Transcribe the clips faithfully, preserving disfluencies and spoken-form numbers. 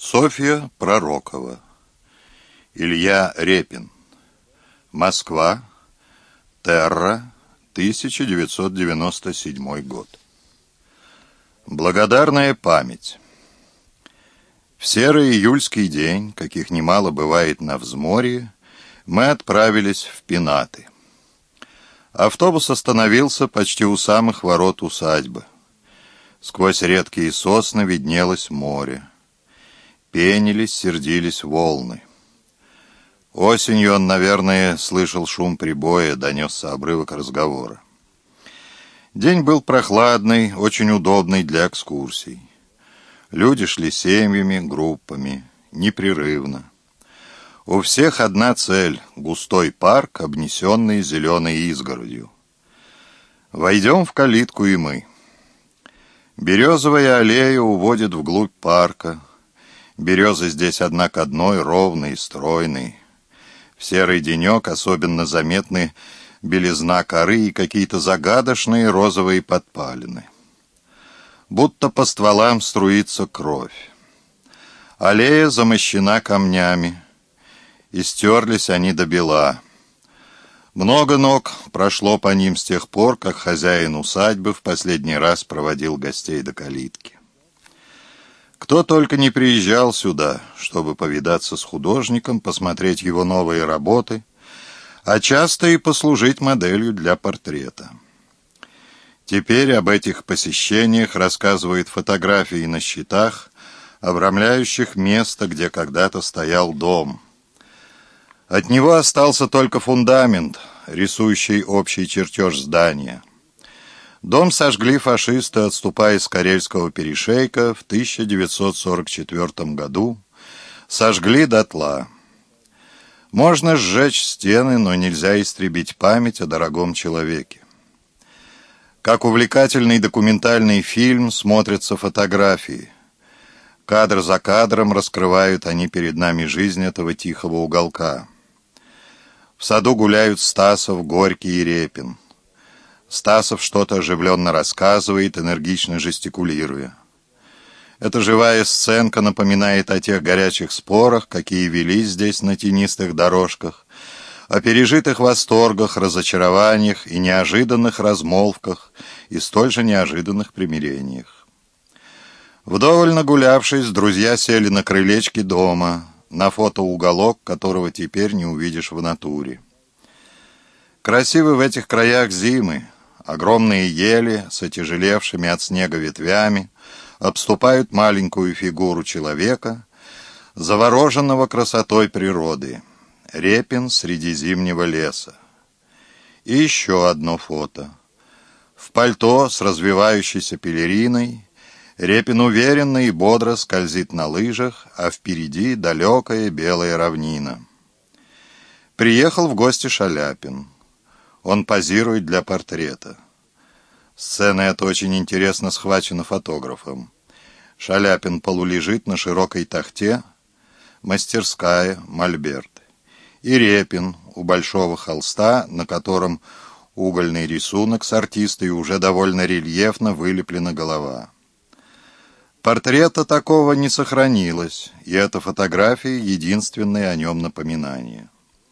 Софья Пророкова. Илья Репин. Москва. Терра. тысяча девятьсот девяносто седьмой год. Благодарная память. В серый июльский день, каких немало бывает на взморье, мы отправились в Пенаты. Автобус остановился почти у самых ворот усадьбы. Сквозь редкие сосны виднелось море. Пенились, сердились волны. Осенью он, наверное, слышал шум прибоя, донесся обрывок разговора. День был прохладный, очень удобный для экскурсий. Люди шли семьями, группами, непрерывно. У всех одна цель — густой парк, обнесенный зеленой изгородью. Войдем в калитку и мы. Березовая аллея уводит вглубь парка. Березы здесь одна к одной, ровные, стройные. В серый денек особенно заметны белизна коры и какие-то загадочные розовые подпалины. Будто по стволам струится кровь. Аллея замощена камнями, и стерлись они до бела. Много ног прошло по ним с тех пор, как хозяин усадьбы в последний раз проводил гостей до калитки. Кто только не приезжал сюда, чтобы повидаться с художником, посмотреть его новые работы, а часто и послужить моделью для портрета. Теперь об этих посещениях рассказывают фотографии на щитах, обрамляющих место, где когда-то стоял дом. От него остался только фундамент, рисующий общий чертеж здания. Дом сожгли фашисты, отступая с Карельского перешейка в тысяча девятьсот сорок четвёртом году. Сожгли дотла. Можно сжечь стены, но нельзя истребить память о дорогом человеке. Как увлекательный документальный фильм смотрятся фотографии. Кадр за кадром раскрывают они перед нами жизнь этого тихого уголка. В саду гуляют Стасов, Горький и Репин. Стасов что-то оживленно рассказывает, энергично жестикулируя. Эта живая сценка напоминает о тех горячих спорах, какие велись здесь на тенистых дорожках, о пережитых восторгах, разочарованиях и неожиданных размолвках и столь же неожиданных примирениях. Вдоволь нагулявшись, друзья сели на крылечке дома, на фотоуголок, которого теперь не увидишь в натуре. Красивы в этих краях зимы. Огромные ели с отяжелевшими от снега ветвями обступают маленькую фигуру человека, завороженного красотой природы. Репин среди зимнего леса. И еще одно фото. В пальто с развивающейся пелериной Репин уверенно и бодро скользит на лыжах, а впереди далекая белая равнина. Приехал в гости Шаляпин. Он позирует для портрета. Сцена эта очень интересно схвачена фотографом. Шаляпин полулежит на широкой тахте, мастерская, мольберт. И Репин у большого холста, на котором угольный рисунок с артиста и уже довольно рельефно вылеплена голова. Портрета такого не сохранилось, и эта фотография — единственное о нем напоминание.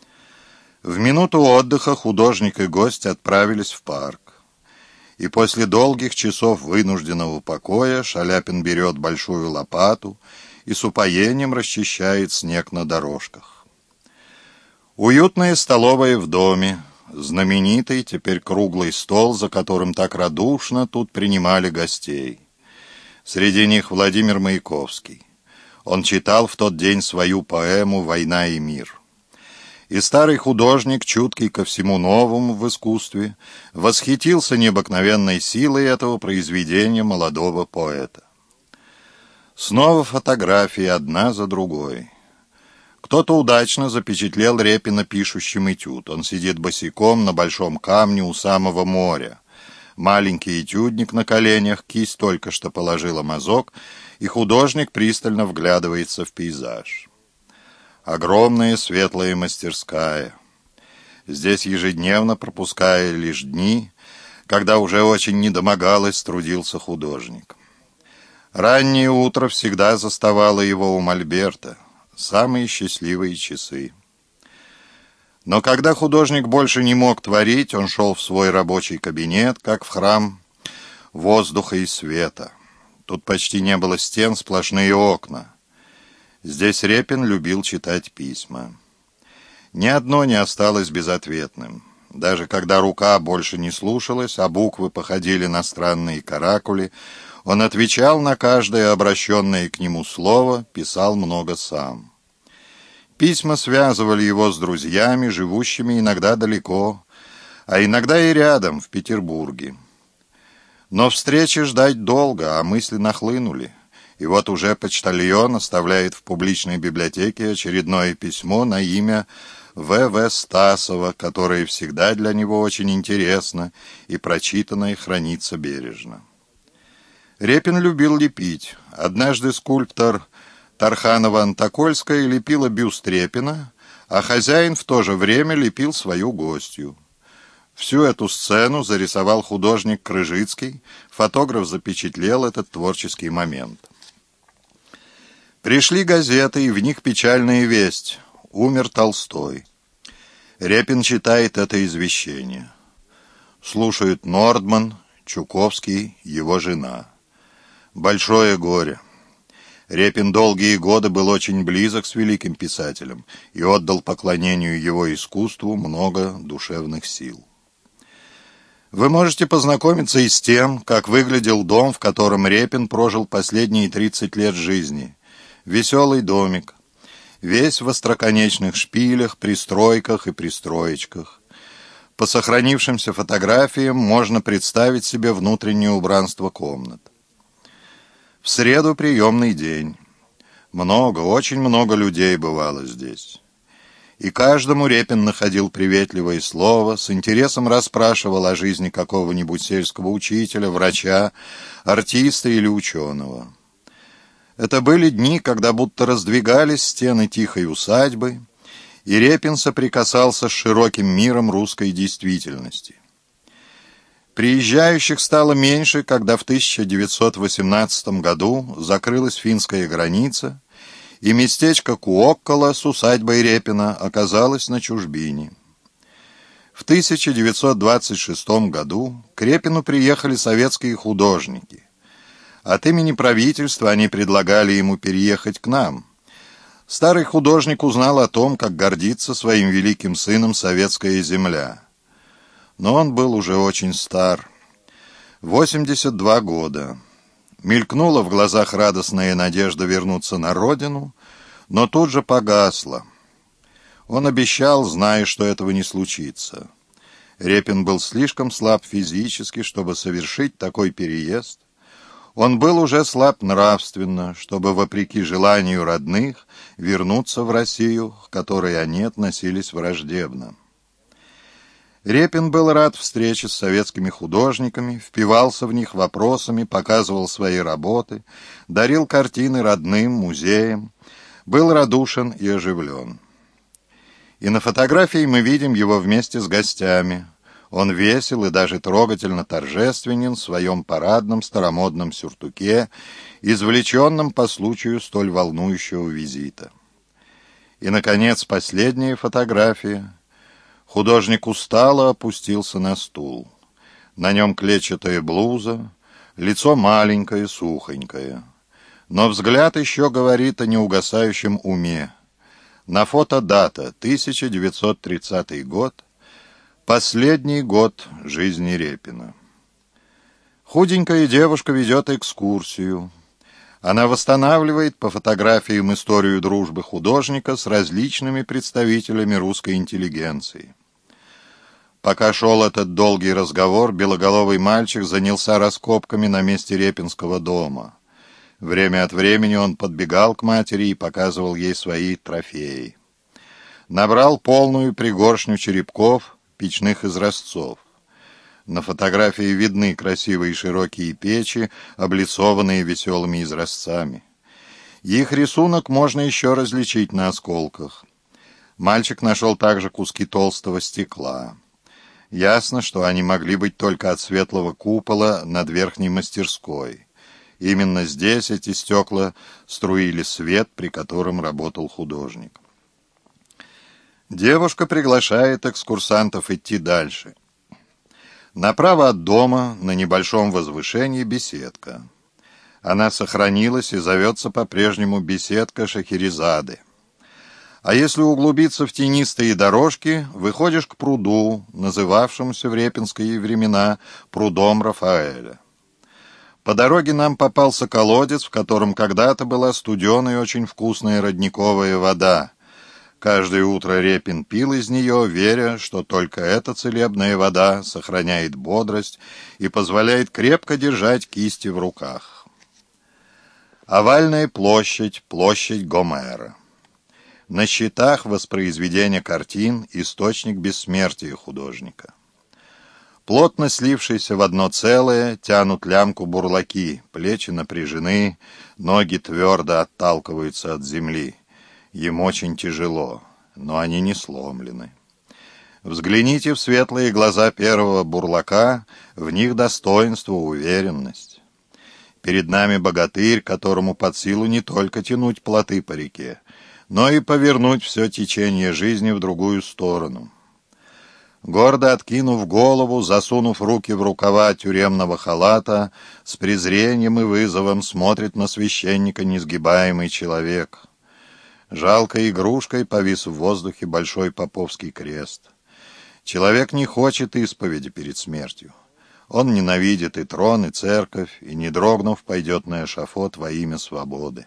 В минуту отдыха художник и гость отправились в парк. И после долгих часов вынужденного покоя Шаляпин берет большую лопату и с упоением расчищает снег на дорожках. Уютная столовая в доме, знаменитый теперь круглый стол, за которым так радушно тут принимали гостей. Среди них Владимир Маяковский. Он читал в тот день свою поэму «Война и мир». И старый художник, чуткий ко всему новому в искусстве, восхитился необыкновенной силой этого произведения молодого поэта. Снова фотографии одна за другой. Кто-то удачно запечатлел Репина пишущим этюд. Он сидит босиком на большом камне у самого моря. Маленький этюдник на коленях, кисть только что положила мазок, и художник пристально вглядывается в пейзаж. Огромная светлая мастерская. Здесь ежедневно, пропуская лишь дни, когда уже очень недомогалось, трудился художник. Раннее утро всегда заставало его у мольберта, самые счастливые часы. Но когда художник больше не мог творить, он шел в свой рабочий кабинет, как в храм воздуха и света. Тут почти не было стен, сплошные окна. Здесь Репин любил читать письма. Ни одно не осталось безответным. Даже когда рука больше не слушалась, а буквы походили на странные каракули, он отвечал на каждое обращенное к нему слово, писал много сам. Письма связывали его с друзьями, живущими иногда далеко, а иногда и рядом, в Петербурге. Но встречи ждать долго, а мысли нахлынули. И вот уже почтальон оставляет в публичной библиотеке очередное письмо на имя В В Стасова, которое всегда для него очень интересно, и прочитанное хранится бережно. Репин любил лепить. Однажды скульптор Тарханова-Антокольская лепила бюст Репина, а хозяин в то же время лепил свою гостью. Всю эту сцену зарисовал художник Крыжицкий, фотограф запечатлел этот творческий момент. Пришли газеты, и в них печальная весть. Умер Толстой. Репин читает это извещение. Слушают Нордман, Чуковский, его жена. Большое горе. Репин долгие годы был очень близок с великим писателем и отдал поклонению его искусству много душевных сил. Вы можете познакомиться и с тем, как выглядел дом, в котором Репин прожил последние тридцать лет жизни. Веселый домик, весь в остроконечных шпилях, пристройках и пристроечках. По сохранившимся фотографиям можно представить себе внутреннее убранство комнат. В среду приемный день. Много, очень много людей бывало здесь. И каждому Репин находил приветливое слово, с интересом расспрашивал о жизни какого-нибудь сельского учителя, врача, артиста или ученого. Это были дни, когда будто раздвигались стены тихой усадьбы, и Репин соприкасался с широким миром русской действительности. Приезжающих стало меньше, когда в тысяча девятьсот восемнадцатом году закрылась финская граница, и местечко Куоккола с усадьбой Репина оказалось на чужбине. В тысяча девятьсот двадцать шестом году к Репину приехали советские художники. От имени правительства они предлагали ему переехать к нам. Старый художник узнал о том, как гордится своим великим сыном советская земля. Но он был уже очень стар. восемьдесят два года. Мелькнула в глазах радостная надежда вернуться на родину, но тут же погасла. Он обещал, зная, что этого не случится. Репин был слишком слаб физически, чтобы совершить такой переезд. Он был уже слаб нравственно, чтобы, вопреки желанию родных, вернуться в Россию, к которой они относились враждебно. Репин был рад встрече с советскими художниками, впивался в них вопросами, показывал свои работы, дарил картины родным, музеям, был радушен и оживлен. И на фотографии мы видим его вместе с гостями. Он весел и даже трогательно торжественен в своем парадном старомодном сюртуке, извлеченном по случаю столь волнующего визита. И, наконец, последняя фотография. Художник устало опустился на стул. На нем клетчатая блуза, лицо маленькое, сухонькое. Но взгляд еще говорит о неугасающем уме. На фото дата тысяча девятьсот тридцатый год, последний год жизни Репина. Худенькая девушка ведет экскурсию. Она восстанавливает по фотографиям историю дружбы художника с различными представителями русской интеллигенции. Пока шел этот долгий разговор, белоголовый мальчик занялся раскопками на месте Репинского дома. Время от времени он подбегал к матери и показывал ей свои трофеи. Набрал полную пригоршню черепков, печных изразцов. На фотографии видны красивые широкие печи, облицованные веселыми изразцами. Их рисунок можно еще различить на осколках. Мальчик нашел также куски толстого стекла. Ясно, что они могли быть только от светлого купола над верхней мастерской. Именно здесь эти стекла струили свет, при котором работал художник. Девушка приглашает экскурсантов идти дальше. Направо от дома, на небольшом возвышении, беседка. Она сохранилась и зовется по-прежнему беседка Шахерезады. А если углубиться в тенистые дорожки, выходишь к пруду, называвшемуся в репинские времена прудом Рафаэля. По дороге нам попался колодец, в котором когда-то была студеная и очень вкусная родниковая вода. Каждое утро Репин пил из нее, веря, что только эта целебная вода сохраняет бодрость и позволяет крепко держать кисти в руках. Овальная площадь, площадь Гомера. На щитах воспроизведение картин — источник бессмертия художника. Плотно слившиеся в одно целое, тянут лямку бурлаки, плечи напряжены, ноги твердо отталкиваются от земли. Им очень тяжело, но они не сломлены. Взгляните в светлые глаза первого бурлака, в них достоинство, уверенность. Перед нами богатырь, которому под силу не только тянуть плоты по реке, но и повернуть все течение жизни в другую сторону. Гордо откинув голову, засунув руки в рукава тюремного халата, с презрением и вызовом смотрит на священника несгибаемый человек. Жалкой игрушкой повис в воздухе большой поповский крест. Человек не хочет исповеди перед смертью. Он ненавидит и трон, и церковь, и, не дрогнув, пойдет на эшафот во имя свободы.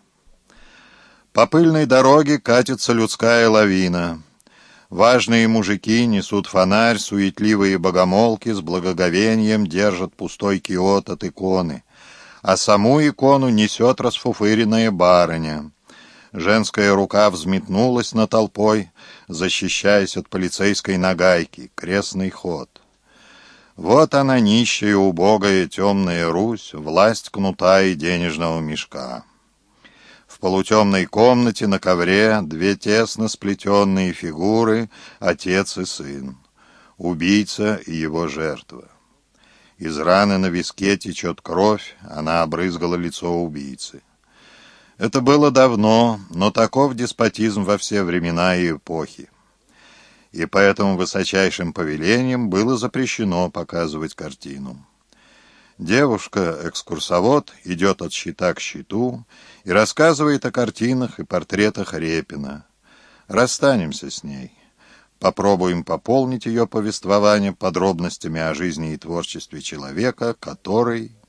По пыльной дороге катится людская лавина. Важные мужики несут фонарь, суетливые богомолки с благоговением держат пустой киот от иконы, а саму икону несет расфуфыренная барыня. Женская рука взметнулась над толпой, защищаясь от полицейской нагайки, крестный ход. Вот она, нищая, убогая, темная Русь, власть кнута и денежного мешка. В полутемной комнате на ковре две тесно сплетенные фигуры, отец и сын, убийца и его жертва. Из раны на виске течет кровь, она обрызгала лицо убийцы. Это было давно, но таков деспотизм во все времена и эпохи. И поэтому высочайшим повелением было запрещено показывать картину. Девушка-экскурсовод идет от щита к щиту и рассказывает о картинах и портретах Репина. Расстанемся с ней. Попробуем пополнить ее повествование подробностями о жизни и творчестве человека, который